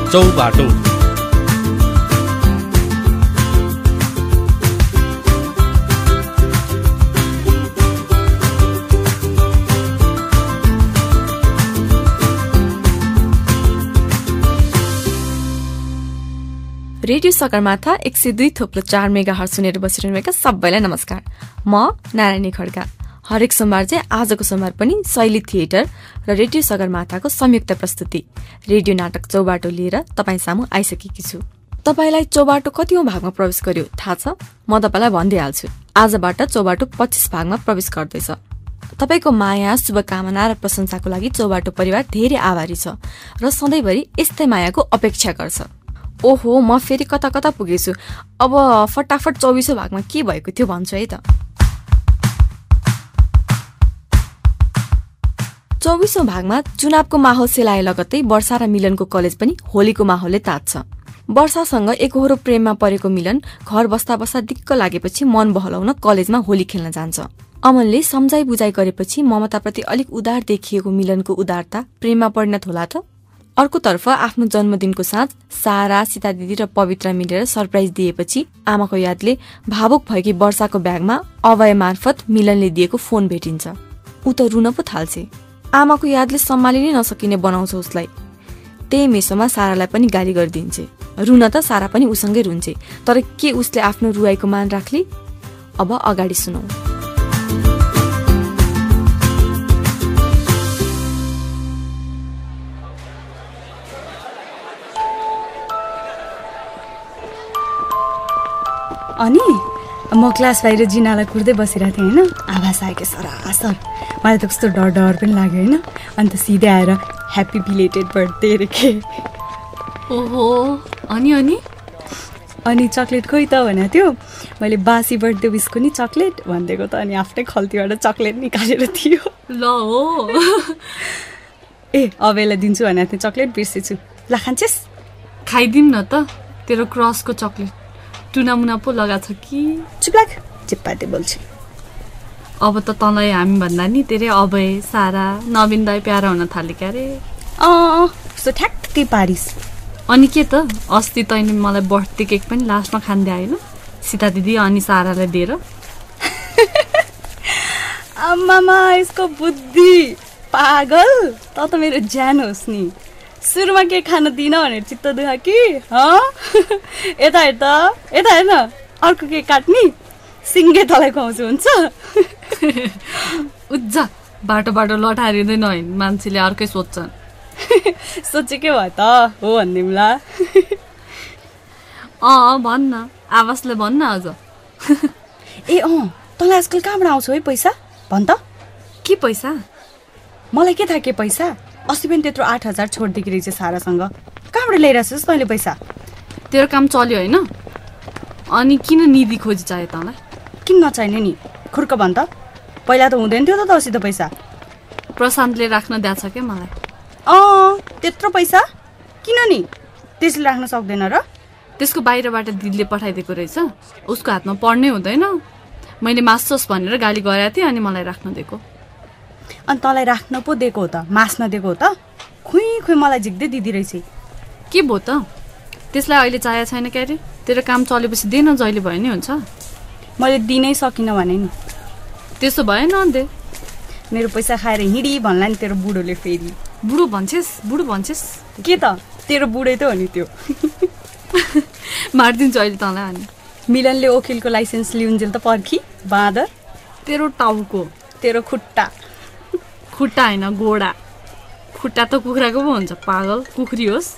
Chaubato. Radio Sagarmatha 102.4 megahertz सुनेर बसिरहनुभएका सबैलाई नमस्कार। म नारायणी खड्का। हरेक सोमबार चाहिँ आजको सोमबार पनि शैली थिएटर र रेडियो सगरमाथाको संयुक्त प्रस्तुति रेडियो नाटक चौबाटो लिएर तपाईँ सामु आइसकेकी छु। तपाईलाई चौबाटो कतिौं भागमा प्रवेश गर्यो थाहा छ? म तपाईलाई भन्दिहाल्छु। आजबाट चौबाटो 25 भागमा प्रवेश गर्दैछ। तपाईको माया, शुभकामना र प्रशंसाको लागि चौबाटो परिवार धेरै आभारी छ र सधैँभरि यस्तै मायाको अपेक्षा गर्छ। ओहो, म फेरि कता कता पुगेछु। अब फटाफट 24औं भागमा के भएको थियो भन्छु है त। 24औं भागमा चुनावको माहौल सेलाए लगत्तै वर्षा र मिलनको कलेज पनि होलीको माहौलले तात्छ। वर्षासँग एकहोरो प्रेममा परेको मिलन घर बस्दा बस्दा दिक्क लागेपछि मन बहलाउन कलेजमा होली खेल्न जान्छ। अमनले सम्झाइ बुझाइ गरेपछि ममताप्रति अलिक उदार देखिएको मिलनको उदारता प्रेममा परिणत होला त? अर्कोतर्फ आफ्नो जन्मदिनको साँझ सारा, सीता दिदी र पवित्र मिलेर सरप्राइज दिएपछि आमाको यादले भावुक भएकी वर्षाको ब्यागमा अभय मार्फत मिलनले दिएको फोन भेटिन्छ। ऊ त रुन पो थाल्छे। आमाको यादले सम्हालि नै नसकिने बनाउँछ उसलाई। त्यही मेसोमा सारालाई पनि गाली गरिदिन्छे। रुन त सारा पनि उसँगै रुन्छे। तर के उसले आफ्नो रुवाईको मान राख्ली? अब अगाडि सुनौ। अनि म क्लास बाहिर जिनालाई कुर्दै बसिरहेको थिएँ होइन, आवाज आयो कि सरासर। मलाई त कस्तो डर डर पनि लाग्यो होइन। अन्त सिधै आएर ह्याप्पी बिलेटेड बर्थडे रे के। ओहो, अनि चक्लेट खोइ त भनेको थियो। मैले बासी बर्थडे विसको नि चक्लेट भनिदिएको त, अनि आफ्नै खल्तीबाट चक्लेट निकालेर थियो। ल हो। अबेलाई दिन्छु भनेको थिएँ चक्लेट, बिर्सेछु। ल खान्छेस्? खाइदिउँ न त तेरो क्रसको चक्लेट। टुनामुना पो लगाएको छ कि? चुप लाग, चिप्पाते बोल्छु। अब त तँलाई हामी भन्दा नि तेरै अभय, सारा, नवीन दाई प्यारा हुन थाले क्या रे। कस्तो ठ्याक्कै पारिस। अनि के त, अस्ति तैँले मलाई बर्थडे केक पनि लास्टमा खाँदै आएन सीता दिदी अनि सारालाई दिएर। आमामा, यसको बुद्धि पागल। त मेरो ज्यान होस् नि। सुरुमा के खान दिन भनेर चित्त दुखा कि? यता हेर त, यता हेर्न, अर्को के काट्ने सिङ्गे तलाई खुवाउँछु, हुन्छ? उज्जा, बाटो बाटो लटारिँदैन होइन, मान्छेले अर्कै सोध्छन्। सोचेकै भयो त हो भनिदिउँला। भन्न, आवाजले भन्न अझ। तँलाई आजकल कहाँबाट आउँछ है पैसा? भन् त। के पैसा? मलाई के थाहा के पैसा? अस्ति पनि त्यत्रो 8,000 छोडिदिएको रहेछ सारासँग। कहाँबाट ल्याइरहेछस् तैँले पैसा? तेरो काम चल्यो होइन? अनि किन निधि खोजी चाहियो तँलाई? किन नचाहिने नि? खुर्क भन् त। पहिला त हुँदैन थियो त तसित पैसा। प्रशान्तले राख्न दिएछ क्या मलाई। त्यत्रो पैसा किन नि? त्यसले राख्न सक्दैन र? त्यसको बाहिरबाट दिदीले पठाइदिएको रहेछ। उसको हातमा पढ्नै हुँदैन। मैले मास्टर्स भनेर गाली गरेको थिएँ अनि मलाई राख्न दिएको। अनि तँलाई राख्न पो दिएको हो त, मास्न दिएको हो त? खुइ मलाई झिक्दै दिदी रहेछ। के भयो त? त्यसलाई अहिले चाहिएको छैन क्या रे? तेरो काम चलेपछि दे न, जहिले भयो नि हुन्छ। मैले दिनै सकिनँ भने नि। त्यसो भए नदे। मेरो पैसा खाएर हिँडी भन्ला नि तेरो बुढोले फेरि। बुढो भन्छेस्? के त तेरो बुढै त हो नि त्यो। मारिदिन्छु अहिले तँलाई। अनि मिलनले वकिलको लाइसेन्स लिउन्जेल त पर्खी बाँदर। तेरो टाउको, तेरो खुट्टा होइन गोडा। खुट्टा त कुखुराको पो हुन्छ, पागल। कुखुरी होस्।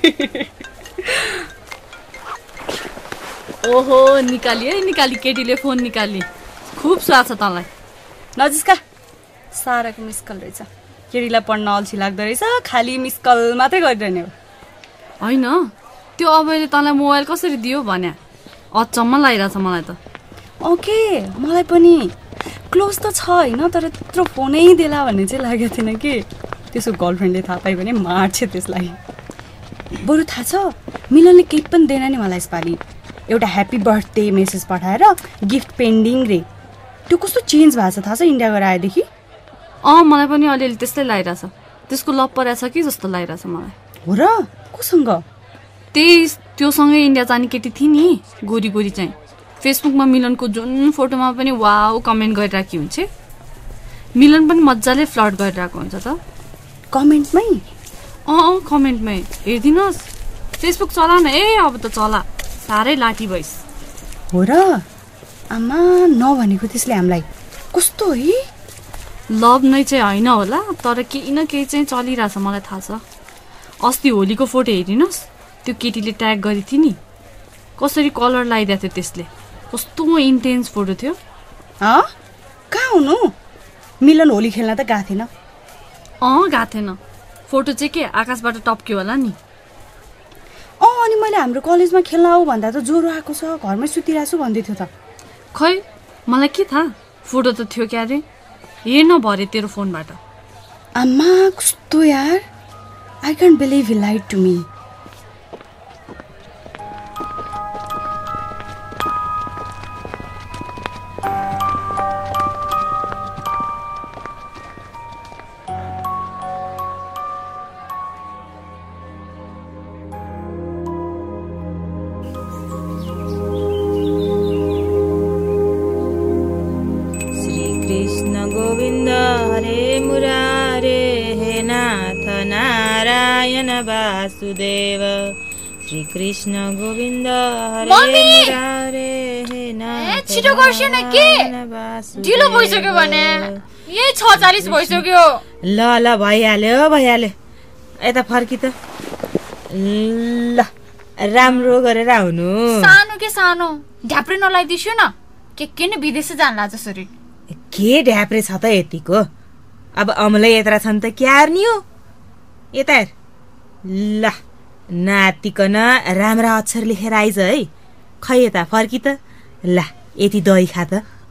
ओहो, निकाली केटीले फोन निकाली। खुब स्वाद छ तँलाई। नजिस्का, साराको मिसकल रहेछ। केटीलाई पढ्न अल्छी लाग्दो रहेछ, खालि मिसकल मात्रै गरिरहने हो। होइन, त्यो अबले तँलाई मोबाइल कसरी दियो भन्या अचम्म लागिरहेछ मलाई त। ओके, मलाई पनि क्लोज त छ होइन, तर त्यत्रो फोनै देला भन्ने चाहिँ लागेको थिएन कि। त्यसको गर्लफ्रेन्डले थाहा पायो भने मार्छ त्यसलाई। बरु थाहा छ, मिलनले केही पनि दिएन नि मलाई यसपालि। एउटा ह्याप्पी बर्थडे मेसेज पठाएर गिफ्ट पेन्डिङ रे। त्यो कस्तो चेन्ज भएको छ थाहा छ इन्डिया गएर आएदेखि? मलाई पनि अलिअलि त्यस्तै लागिरहेछ। त्यसको लप परेछ कि जस्तो लागिरहेछ मलाई। हो र? कोसँग? त्योसँगै इन्डिया जाने केटी थिए नि गोरी गोरी चाहिँ फेसबुकमा मिलनको जुन फोटोमा पनि वाउ कमेन्ट गरिरहेकी हुन्छ मिलन पनि मजाले फ्लर्ट गरिरहेको हुन्छ त कमेन्टमै कमेन्टमै हेरिदिनुहोस् फेसबुक चला न अब त चला साह्रै लाठी भइस हो र आमा नभनेको त्यसले हामीलाई कस्तो है लभ नै चाहिँ होइन होला तर केही न केही चाहिँ चलिरहेछ मलाई थाहा छ अस्ति होलीको फोटो हेरिनुहोस् त्यो केटीले ट्याग गरी थियो नि कसरी कलर लगाइदिएको थियो त्यसले कस्तो इन्टेन्स फोटो थियो कहाँ हुनु मिलन होली खेल्न त गएको थिएन गएको थिएन फोटो चाहिँ के आकाशबाट टप्क्यो होला नि अनि मैले हाम्रो कलेजमा खेल्न आऊ भन्दा त ज्वरो आएको छ घरमै सुतिरहेको छु भन्दै थियो त खै मलाई के थाहा फोटो त थियो क्यारे हेर्न भरे तेरो फोनबाट आम्मा कस्तो यार I can't believe he lied to me Govind Hare Murare हे नाथ नारायण वासुदेव श्री कृष्ण गोविंद हरे मुरारे हे नाथ छिटो गर्छु न के ढिलो भइसक्यो भने यही 6:40 भइसक्यो ल भइहाल्यो यता फर्की त ल राम्रो गरेर आउनु सानो के सानो ढ्याप्रे नलाइदिछु न के नै विदेश जान्ला जसरी के ढ्याप्रे छ त यतिको अब अमलै यत्रा छन् त क्यार्नी हो यता ल नातिकन राम्रा अक्षर लेखेर आइज है खै यता फर्की त ल यति दही खा त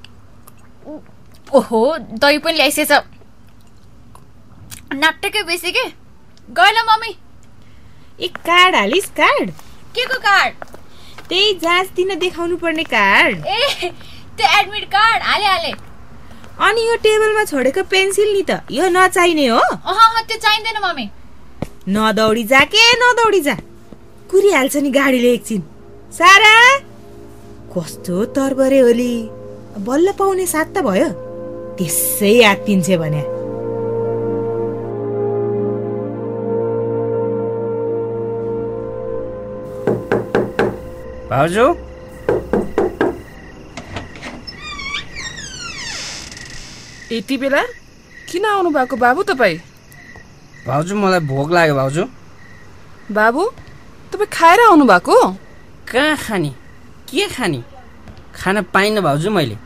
ओहो दही पनि ल्याइसेछ नाटकै बेसी के गएला मम्मी कार्ड हालिस कार्ड के को कार्ड त्यही जाँच दिन देखाउनु पर्ने कार्ड त्यो एडमिट कार्ड हाले अनि यो टेबलमा छोडेको पेन्सिल नि त यो नचाहिने हो त्यो चाहिँदैन मम्मी नदौडी जा कुरिहाल्छ नि गाडीले एकछिन सारा कस्तो तर्बरे होली बल्ल पाउने साथ त भयो त्यसै आत्तिन्छ भने भाउजू यति बेला किन आउनु भएको बाबु तपाईँ भाउजू मलाई भोक लाग्यो भाउजू बाबु तपाईँ खाएर आउनु भएको कहाँ खाने के खाने खान पाइनँ भाउजू मैले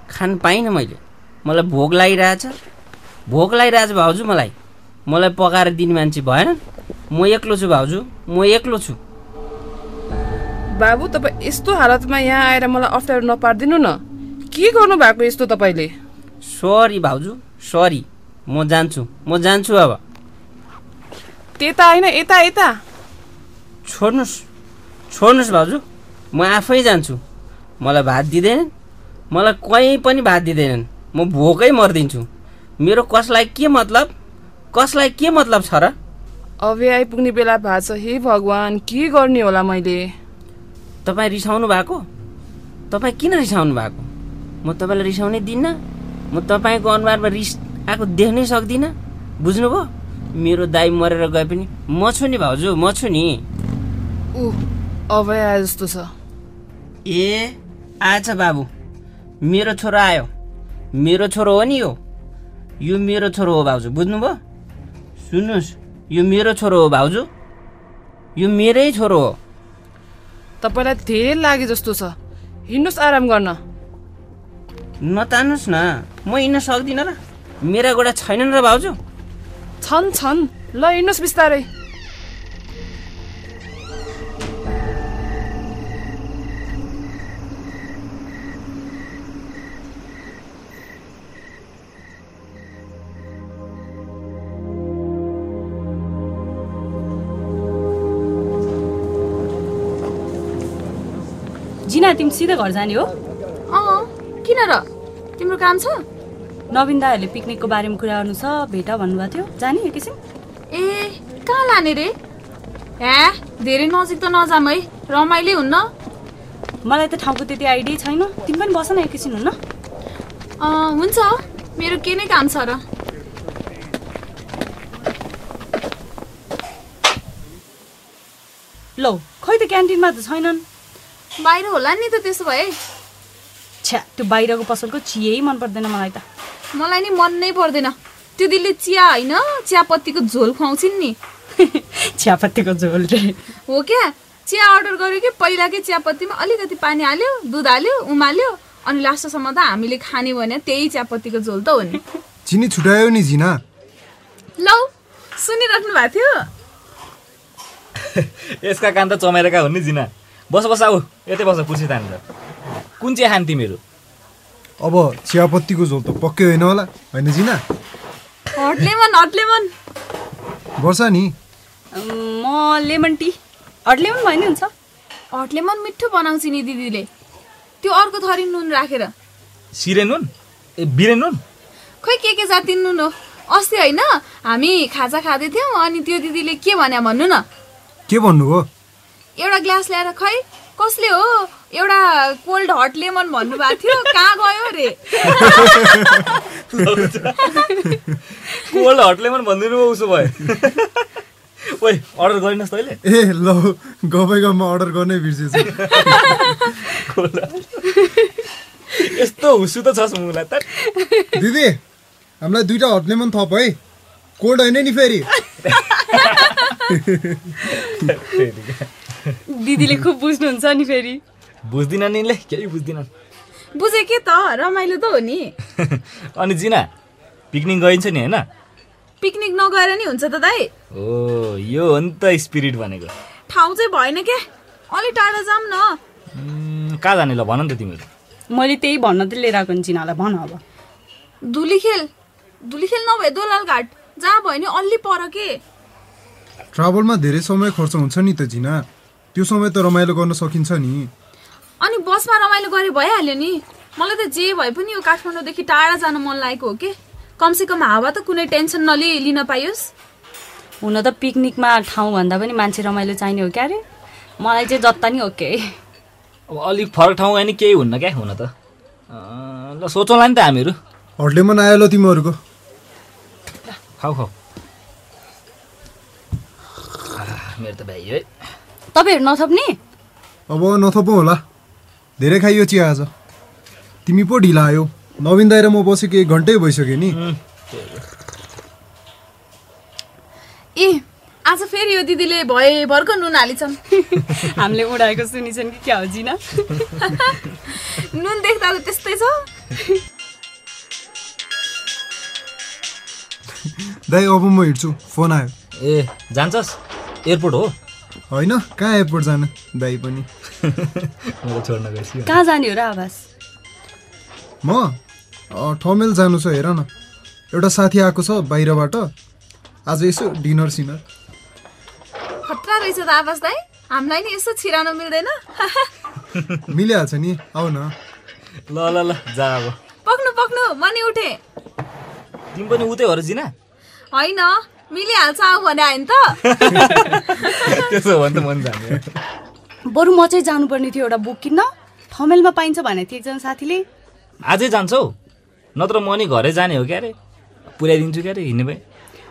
मलाई भोक लागिरहेछ भाउजू मलाई पकाएर दिने मान्छे भएन म एक्लो छु भाउजू बाबु तपाईँ यस्तो हालतमा यहाँ आएर मलाई अप्ठ्यारो नपारिदिनु न के गर्नु भएको यस्तो तपाईँले सरी भाउजू सरी म जान्छु अब त्यता होइन यता छोड्नुहोस् भाउजू म आफै जान्छु मलाई भात दिँदैनन् मलाई कहीँ पनि भात दिँदैनन् म भोकै मर्दिन्छु मेरो कसलाई के मतलब छ र अबे आइपुग्ने बेला भएको छ हे भगवान् के गर्ने होला मैले तपाईँ रिसाउनु भएको तपाईँ किन रिसाउनु भएको म तपाईँलाई रिसाउनै दिन्न म तपाईँको अनुहारमा रिस आएको देख्नै सक्दिनँ बुझ्नुभयो मेरो दाइ मरेर गए पनि म छु नि भाउजू म छु नि अब आए जस्तो छ ए आएछ बाबु मेरो छोरो आयो मेरो छोरो हो नि यो मेरो छोरो हो भाउजू बुझ्नुभयो सुन्नुहोस् यो मेरो छोरो हो भाउजू यो मेरै छोरो हो तपाईँलाई धेरै लागे जस्तो छ हिँड्नुहोस् आराम गर्न नतान्नुहोस् न म हिँड्न सक्दिनँ र मेरा गोडा छैनन् र भाउजू छन् ल हिँड्नुहोस् बिस्तारै जिना तिमी सिधै घर जाने हो किन र तिम्रो काम छ नवीन दाहरूले पिकनिकको बारेमा कुरा गर्नु छ भेट भन्नुभएको थियो जाने एकैछिन कहाँ लाने रे धेरै नजिक त नजाम है, रमाइलो हुन्न। मलाई त ठाउँको त्यति आइडिया छैन, तिमी पनि बस न एकैछिन हुन्न। हुन्छ, मेरो के नै काम छ र। लौ खै त क्यान्टिनमा त छैनन्। बाहिर होला नि त त्यसो भए। छ्या, त्यो बाहिरको पसलको चियै मन पर्दैन मलाई त। मलाई नि मन नै पर्दैन। त्यो दिदीले चिया होइन, चियापत्तीको झोल खुवाउँछिन् नि। चियापत्तीको झोल रे हो क्या? चिया अर्डर गर्यो कि पहिलाकै चियापत्तीमा अलिकति पानी हाल्यो, दुध हाल्यो, उमाल्यो, अनि लास्टसम्म त हामीले खाने भने त्यही चियापत्तीको झोल त हो नि। चिनी छुटायो नि जिना। लौ सुनिराख्नु भएको थियो। यसका कान त चमेरेका हुन् नि जिना। बस बस आऊ, यतै बस, पुछि तान्छ। कुन चिया खान्ति मेरो? अब चियापत्तीको झोल त पक्कै होइन होला, होइन जिना? Hot lemon, hot lemon. वर्षा नि? म लेमन टी। हट लेमन भयो नि हुन्छ। हट लेमन मिठो बनाउँछ नि दिदीले, त्यो अर्को थरी नुन राखेर। सिरे नुन? ए बिरे नुन? खोइ के जाति नुन हो। अस्ति होइन हामी खाजा खाँदै थियौँ, अनि त्यो दिदीले के भन्या भन्नु न। के भन्नुभयो? एउटा ग्लास ल्याएर खै कसले हो एउटा कोल्ड हट लेमन भन्नुभएको थियो, कहाँ गयो रे? कोल्ड हट लेमन भनिदिनु उसो भए। ओइ अर्डर गरिनस् तैँले? ए ल गफैमा अर्डर गर्नै बिर्सेछु। यस्तो हुसु त छस् मुला त। दिदी हामीलाई 2टा हट लेमन थप है, कोल्ड होइन नि फेरि। दिदीले खुब बुझ्नुहुन्छ नि फेरि। बुझ्दिनन् नि, केही बुझ्दिनन्। बुझे के त, रमाइलो त हो नि। अनि जिना पिकनिक गइन्छ नि होइन? पिकनिक नगएर नि हुन्छ त दाइ। ओ यो हो नि त स्पिरिट भनेको। ठाउँ चाहिँ भएन के, अलि टाढा जाऊँ न। कहाँ जाने ल भन नि त तिमीहरू। मैले त्यही भन्न त लिएर आएको नि जिनालाई, भन अब। धुलीखेल नभए दोलाल घाट जहाँ भयो नि अलि पर के। ट्राभलमा धेरै समय खर्च हुन्छ नि त जिना, त्यो समय त रमाइलो गर्न सकिन्छ नि। अनि बसमा रमाइलो गरे भइहाल्यो नि। मलाई त जे भए पनि यो काठमाडौँदेखि टाढा जान मन लागेको हो के। कमसेकम हावा त कुनै टेन्सन लिन पाइयोस्। हुन त पिकनिकमा ठाउँ भन्दा पनि मान्छे रमाइलो चाहिने हो क्या रे। मलाई चाहिँ जता नि ओके। अब अलिक फरक ठाउँ गयो नि केही हुन्न क्या हुन त। ल सोचौँला नि त हामीहरू। हट लेमन आयो ल तिमीहरूको। खाऊ मेरो त भाइ है। तपाईँहरू नथप्ने? अब नथपौँ होला, धेरै खाइयो चिया आज। तिमी पो ढिला आयो, नवीन दाइ र म बसेको 1 घन्टै भइसक्यो नि। ए आज फेरि यो दिदीले भरको नुन हालिछन्। हामीले उडाएको सुनिछन् कि क्या हो जिना? नुन देख्दा त त्यस्तै छ। दाइ अब म हिँड्छु, फोन आयो। ए जान्छस्? एयरपोर्ट हो? होइन, कहाँ एयरपोर्ट जानु दाइ पनि। मलाई छोड्न गएछु। कहाँ जाने हो र आवाज? म ठमेल जानु छ, हेर न एउटा साथी आएको छ बाहिरबाट, आज यसो डिनर सिनर। खतरा रहेछ त आवाज दाइ, हामीलाई नि यसो छिराउन मिल्दैन? मिलिहाल्छ नि, आऊ न। ल ल ल जा अब। पक्नु म नि उठे। तिमी पनि उतै हो र जिना? होइन मिलिहाल्छ आऊ भने आयो नि त। त्यसो हो भने त मन जाने। बरु म चाहिँ जानुपर्ने थियो एउटा बुक किन्न, ठमेलमा पाइन्छ भनेको थियो एकजना साथीले। आजै जान्छौ? नत्र म नि घरै जाने हो क्या रे, पुर्याइदिन्छु क्या रे हिँड्ने भए।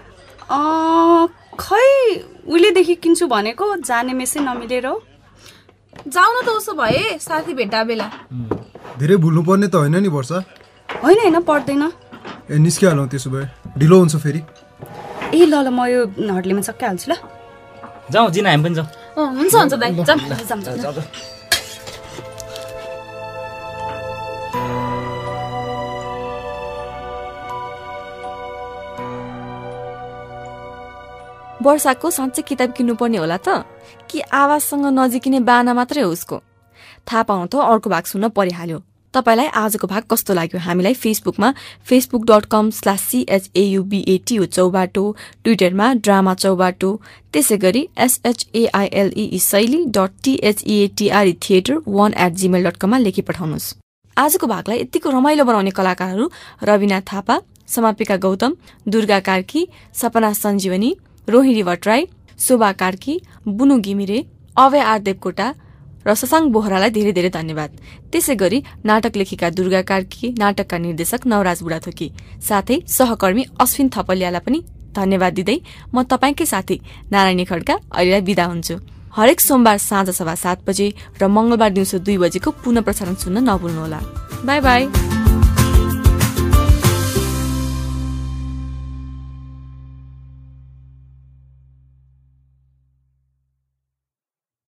खै उहिलेदेखि किन्छु भनेको, जाने मेसै नमिलेर हो। जाऊ न त उसो भए, साथी भेट्टा बेला। धेरै भुल्नु पर्ने त होइन नि वर्षा? होइन पर्दैन। ए निस्किहालौँ त्यसो भए, ढिलो हुन्छ फेरि। ए ल म यो हटलेमा सकिहाल्छु ल। जाउँ जिना, हामी पनि जाउँ। हुन्छ दाइ, जाउँ। वर्षाको साँच्चै किताब किन्नुपर्ने होला त, कि आवाजसँग नजिकिने बाना मात्रै हो उसको? थाहा पाउनु त अर्को भाग सुन्न परिहाल्यो। तपाईलाई आजको भाग कस्तो लाग्यो हामीलाई फेसबुकमा facebook.com/CHAUBATO चौबाटो, ट्विटरमा ड्रामा चौबाटो, त्यसै गरी SHAILE_THEATRE1@gmail.com मा लेखी पठाउनुहोस्। आजको भागलाई यतिको रमाइलो बनाउने कलाकारहरू रविना थापा, समापिका गौतम, दुर्गा कार्की, सपना सञ्जीवनी, रोहिणी भट्टराई, शोभा कार्की, बुनु घिमिरे, अभय आर देवकोटा र शशाङ्क बोहरालाई धेरै धेरै धन्यवाद। त्यसै गरी नाटक लेखिका दुर्गा कार्की, नाटकका निर्देशक नवराज बुढाथोकी, साथै सहकर्मी अश्विन थपलियालाई पनि धन्यवाद दिँदै म तपाईँकै साथी नारायणी खड्का अहिलेलाई बिदा हुन्छु। हरेक सोमबार साँझ 7:15 बजे र मंगलबार दिउँसो 2 बजेको पुनः प्रसारण सुन्न नभुल्नुहोला। By by.